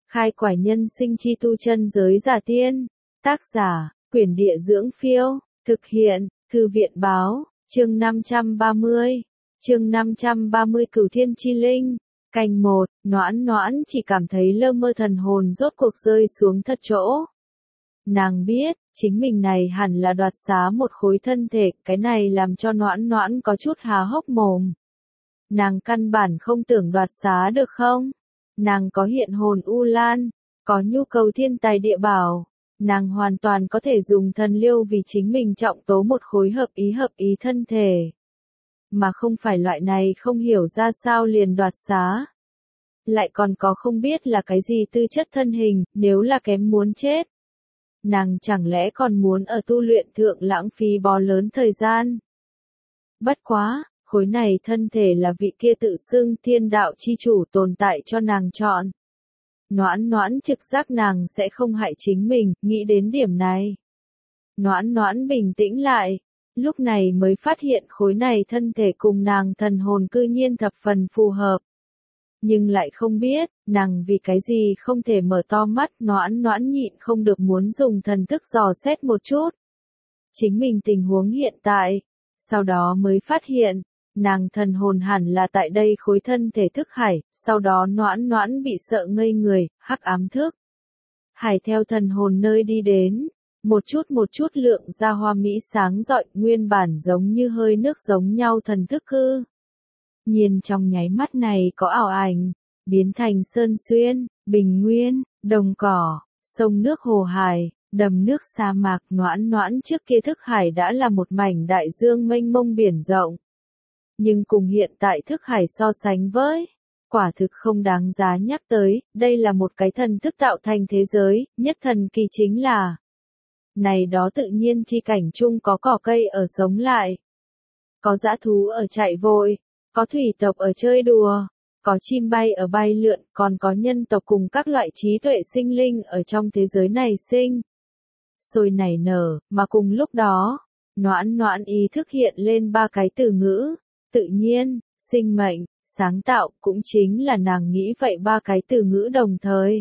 Khai quải nhân sinh chi tu chân giới giả tiên. Tác giả, Quyển Địa Dưỡng Phiêu. Thực hiện, Thư viện Báo. Chương 530. Chương 530 Cửu Thiên Chi Linh. Canh 1, Noãn Noãn chỉ cảm thấy lơ mơ, thần hồn rốt cuộc rơi xuống thật chỗ. Nàng biết, chính mình này hẳn là đoạt xá một khối thân thể, cái này làm cho Noãn Noãn có chút há hốc mồm. Nàng căn bản không tưởng đoạt xá được không? Nàng có hiện hồn U Lan, có nhu cầu thiên tài địa bảo, nàng hoàn toàn có thể dùng thần liêu vì chính mình trọng tố một khối hợp ý thân thể. Mà không phải loại này không hiểu ra sao liền đoạt xá. Lại còn có không biết là cái gì tư chất thân hình, nếu là kém muốn chết. Nàng chẳng lẽ còn muốn ở tu luyện thượng lãng phí bó lớn thời gian. Bất quá, khối này thân thể là vị kia tự xưng thiên đạo chi chủ tồn tại cho nàng chọn. Noãn Noãn trực giác nàng sẽ không hại chính mình, nghĩ đến điểm này. Noãn Noãn bình tĩnh lại, lúc này mới phát hiện khối này thân thể cùng nàng thần hồn cư nhiên thập phần phù hợp. Nhưng lại không biết, nàng vì cái gì không thể mở to mắt. Noãn Noãn nhịn không được muốn dùng thần thức dò xét một chút. Chính mình tình huống hiện tại, sau đó mới phát hiện, nàng thần hồn hẳn là tại đây khối thân thể thức hải, sau đó Noãn Noãn bị sợ ngây người, hắc ám thức. Hải theo thần hồn nơi đi đến, một chút lượng ra hoa mỹ sáng rọi, nguyên bản giống như hơi nước giống nhau thần thức cư. Nhiên trong nháy mắt này có ảo ảnh, biến thành sơn xuyên, bình nguyên, đồng cỏ, sông nước hồ hải, đầm nước sa mạc. Noãn Noãn trước kia thức hải đã là một mảnh đại dương mênh mông biển rộng. Nhưng cùng hiện tại thức hải so sánh với, quả thực không đáng giá nhắc tới, đây là một cái thần thức tạo thành thế giới, nhất thần kỳ chính là này đó tự nhiên chi cảnh chung có cỏ cây ở sống lại, có dã thú ở chạy vội, có thủy tộc ở chơi đùa, có chim bay ở bay lượn, còn có nhân tộc cùng các loại trí tuệ sinh linh ở trong thế giới này sinh sôi nảy nở. Mà cùng lúc đó, Noãn Noãn ý thức hiện lên ba cái từ ngữ: tự nhiên, sinh mệnh, sáng tạo, cũng chính là nàng nghĩ vậy ba cái từ ngữ đồng thời.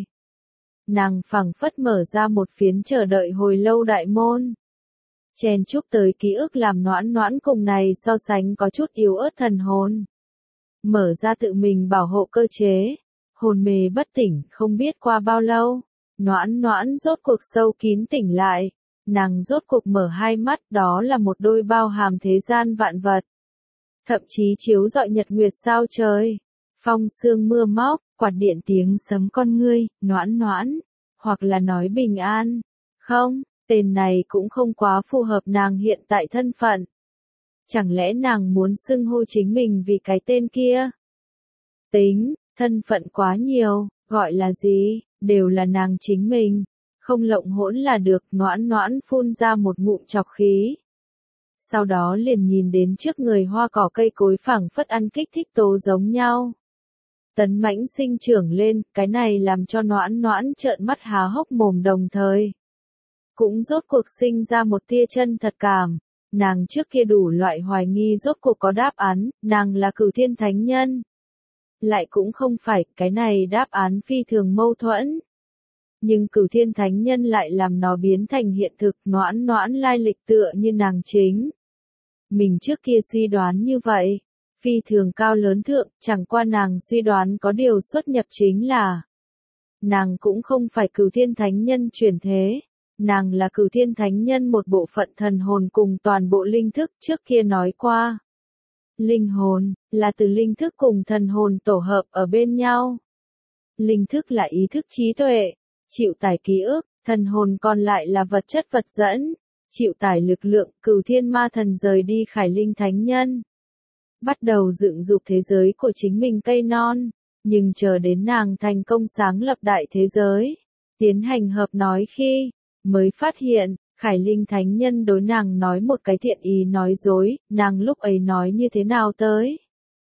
Nàng phảng phất mở ra một phiến chờ đợi hồi lâu đại môn. Chen chúc tới ký ức làm Noãn Noãn cùng này so sánh có chút yếu ớt thần hồn. Mở ra tự mình bảo hộ cơ chế, hồn mê bất tỉnh, không biết qua bao lâu, Noãn Noãn rốt cuộc sâu kín tỉnh lại, nàng rốt cuộc mở hai mắt, đó là một đôi bao hàm thế gian vạn vật. Thậm chí chiếu rọi nhật nguyệt sao trời, phong sương mưa móc, quạt điện tiếng sấm con ngươi. Noãn Noãn, hoặc là nói bình an. Không, tên này cũng không quá phù hợp nàng hiện tại thân phận. Chẳng lẽ nàng muốn xưng hô chính mình vì cái tên kia? Tính, thân phận quá nhiều, gọi là gì, đều là nàng chính mình. Không lộng hỗn là được. Noãn Noãn phun ra một ngụm trọc khí. Sau đó liền nhìn đến trước người hoa cỏ cây cối phảng phất ăn kích thích tố giống nhau. Tấn mãnh sinh trưởng lên, cái này làm cho Noãn Noãn trợn mắt há hốc mồm đồng thời. Cũng rốt cuộc sinh ra một tia chân thật cảm. Nàng trước kia đủ loại hoài nghi rốt cuộc có đáp án, nàng là Cửu Thiên Thánh Nhân. Lại cũng không phải, cái này đáp án phi thường mâu thuẫn. Nhưng Cửu Thiên Thánh Nhân lại làm nó biến thành hiện thực. Noãn Noãn lai lịch tựa như nàng chính mình trước kia suy đoán như vậy, phi thường cao lớn thượng, chẳng qua nàng suy đoán có điều xuất nhập chính là nàng cũng không phải Cửu Thiên Thánh Nhân chuyển thế, nàng là Cửu Thiên Thánh Nhân một bộ phận thần hồn cùng toàn bộ linh thức. Trước kia nói qua, linh hồn là từ linh thức cùng thần hồn tổ hợp ở bên nhau. Linh thức là ý thức trí tuệ, chịu tải ký ức, thần hồn còn lại là vật chất vật dẫn, chịu tải lực lượng. Cửu Thiên Ma Thần rời đi Khải Linh Thánh Nhân, bắt đầu dựng dục thế giới của chính mình cây non, nhưng chờ đến nàng thành công sáng lập đại thế giới, tiến hành hợp nói khi, mới phát hiện, Khải Linh Thánh Nhân đối nàng nói một cái thiện ý nói dối. Nàng lúc ấy nói như thế nào tới?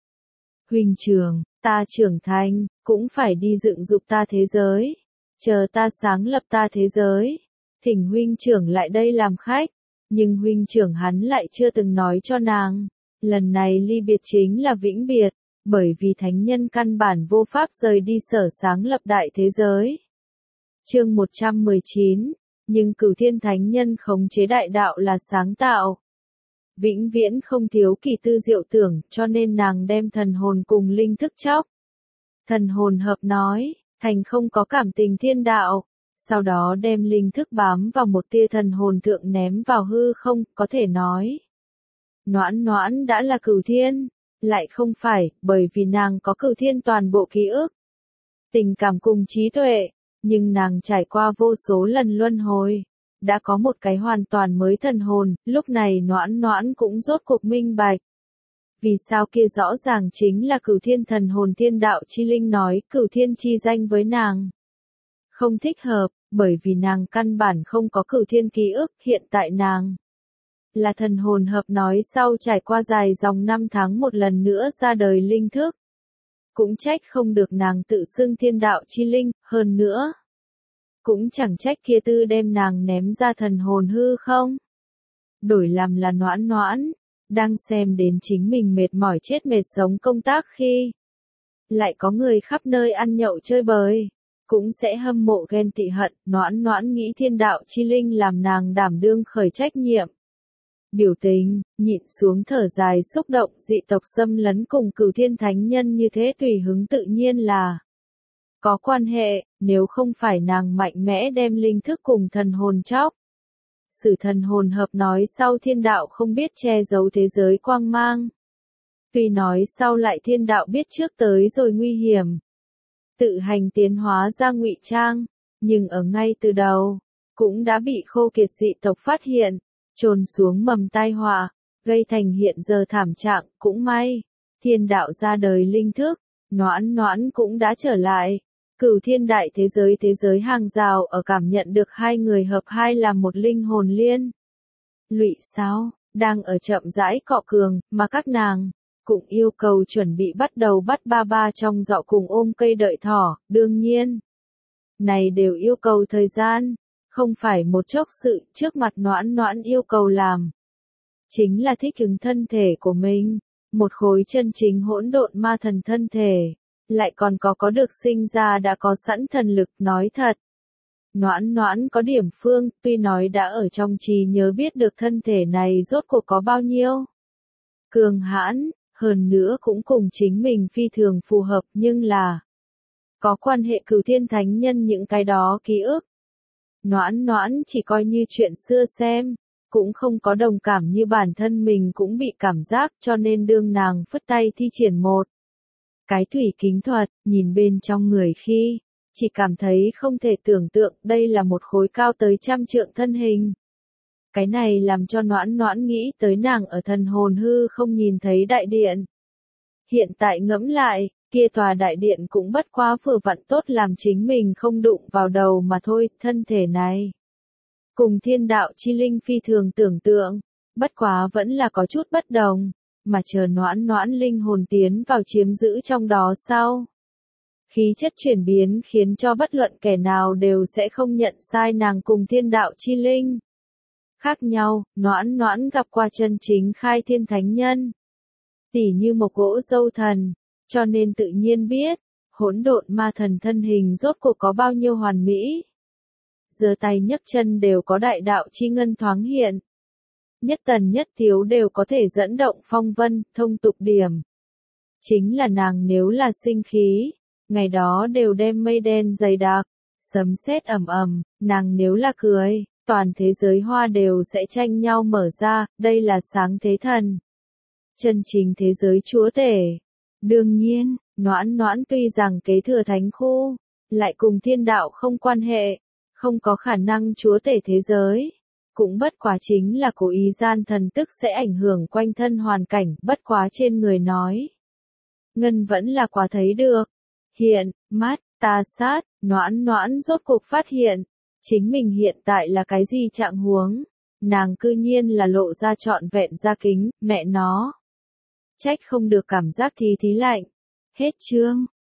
Huynh trưởng, ta trưởng thành, cũng phải đi dựng dục ta thế giới. Chờ ta sáng lập ta thế giới, thỉnh huynh trưởng lại đây làm khách. Nhưng huynh trưởng hắn lại chưa từng nói cho nàng, lần này ly biệt chính là vĩnh biệt, bởi vì thánh nhân căn bản vô pháp rời đi sở sáng lập đại thế giới. Chương 119, nhưng Cửu Thiên Thánh Nhân khống chế đại đạo là sáng tạo. Vĩnh viễn không thiếu kỳ tư diệu tưởng, cho nên nàng đem thần hồn cùng linh thức chóc. Thần hồn hợp nói, thành không có cảm tình thiên đạo, sau đó đem linh thức bám vào một tia thần hồn thượng ném vào hư không, có thể nói. Noãn Noãn đã là Cửu Thiên, lại không phải, bởi vì nàng có Cửu Thiên toàn bộ ký ức, tình cảm cùng trí tuệ, nhưng nàng trải qua vô số lần luân hồi, đã có một cái hoàn toàn mới thần hồn, lúc này Noãn Noãn cũng rốt cuộc minh bạch. Vì sao kia rõ ràng chính là Cửu Thiên thần hồn thiên đạo chi linh nói Cửu Thiên chi danh với nàng. Không thích hợp, bởi vì nàng căn bản không có Cửu Thiên ký ức, hiện tại nàng là thần hồn hợp nói sau trải qua dài dòng năm tháng một lần nữa ra đời linh thức. Cũng trách không được nàng tự xưng thiên đạo chi linh, hơn nữa. Cũng chẳng trách kia tư đem nàng ném ra thần hồn hư không. Đổi làm là Noãn Noãn, đang xem đến chính mình mệt mỏi chết mệt sống công tác khi lại có người khắp nơi ăn nhậu chơi bời, cũng sẽ hâm mộ ghen tị hận. Noãn Noãn nghĩ thiên đạo chi linh làm nàng đảm đương khởi trách nhiệm. Biểu tình, nhịn xuống thở dài xúc động, dị tộc xâm lấn cùng Cửu Thiên Thánh Nhân như thế tùy hứng tự nhiên là có quan hệ, nếu không phải nàng mạnh mẽ đem linh thức cùng thần hồn chóc. Sử thần hồn hợp nói sau thiên đạo không biết che giấu thế giới quang mang. Tuy nói sau lại thiên đạo biết trước tới rồi nguy hiểm. Tự hành tiến hóa ra ngụy trang, nhưng ở ngay từ đầu, cũng đã bị khô kiệt dị tộc phát hiện, trồn xuống mầm tai họa, gây thành hiện giờ thảm trạng, cũng may. Thiên đạo ra đời linh thức, Noãn Noãn cũng đã trở lại. Cửu thiên đại thế giới hàng rào ở cảm nhận được hai người hợp hai làm một linh hồn liên. Lụy sao, đang ở chậm rãi cọ cường, mà các nàng cũng yêu cầu chuẩn bị bắt đầu bắt ba ba trong dọ cùng ôm cây đợi thỏ, đương nhiên. Này đều yêu cầu thời gian, không phải một chốc sự trước mặt Noãn Noãn yêu cầu làm. Chính là thích ứng thân thể của mình, một khối chân chính hỗn độn ma thần thân thể. Lại còn có được sinh ra đã có sẵn thần lực, nói thật. Noãn Noãn có điểm phương, tuy nói đã ở trong trí nhớ biết được thân thể này rốt cuộc có bao nhiêu. Cường hãn, hơn nữa cũng cùng chính mình phi thường phù hợp, nhưng là có quan hệ Cửu Thiên Thánh Nhân những cái đó ký ức. Noãn Noãn chỉ coi như chuyện xưa xem, cũng không có đồng cảm như bản thân mình cũng bị cảm giác, cho nên đương nàng phất tay thi triển một cái thủy kính thuật, nhìn bên trong người khi, chỉ cảm thấy không thể tưởng tượng đây là một khối cao tới 100 trượng thân hình. Cái này làm cho Noãn Noãn nghĩ tới nàng ở thần hồn hư không nhìn thấy đại điện. Hiện tại ngẫm lại, kia tòa đại điện cũng bất quá vừa vặn tốt làm chính mình không đụng vào đầu mà thôi, thân thể này. Cùng thiên đạo chi linh phi thường tưởng tượng, bất quá vẫn là có chút bất đồng. Mà chờ Noãn Noãn linh hồn tiến vào chiếm giữ trong đó sau. Khí chất chuyển biến khiến cho bất luận kẻ nào đều sẽ không nhận sai nàng cùng thiên đạo chi linh. Khác nhau, Noãn Noãn gặp qua chân chính khai thiên thánh nhân. Tỉ như một gỗ dâu thần, cho nên tự nhiên biết, hỗn độn ma thần thân hình rốt cuộc có bao nhiêu hoàn mỹ. Giơ tay nhấc chân đều có đại đạo chi ngân thoáng hiện. Nhất tần nhất thiếu đều có thể dẫn động phong vân, thông tục điểm. Chính là nàng nếu là sinh khí, ngày đó đều đem mây đen dày đặc, sấm sét ầm ầm, nàng nếu là cười, toàn thế giới hoa đều sẽ tranh nhau mở ra, đây là sáng thế thần. Chân chính thế giới chúa tể. Đương nhiên, Noãn Noãn tuy rằng kế thừa thánh khu, lại cùng thiên đạo không quan hệ, không có khả năng chúa tể thế giới. Cũng bất quá chính là cố ý gian thần tức sẽ ảnh hưởng quanh thân hoàn cảnh, bất quá trên người nói. Ngân vẫn là quá thấy được. Hiện, mắt, ta sát, Noãn Noãn rốt cuộc phát hiện. Chính mình hiện tại là cái gì trạng huống. Nàng cư nhiên là lộ ra trọn vẹn ra kính, mẹ nó. Trách không được cảm giác thí lạnh. Hết chương.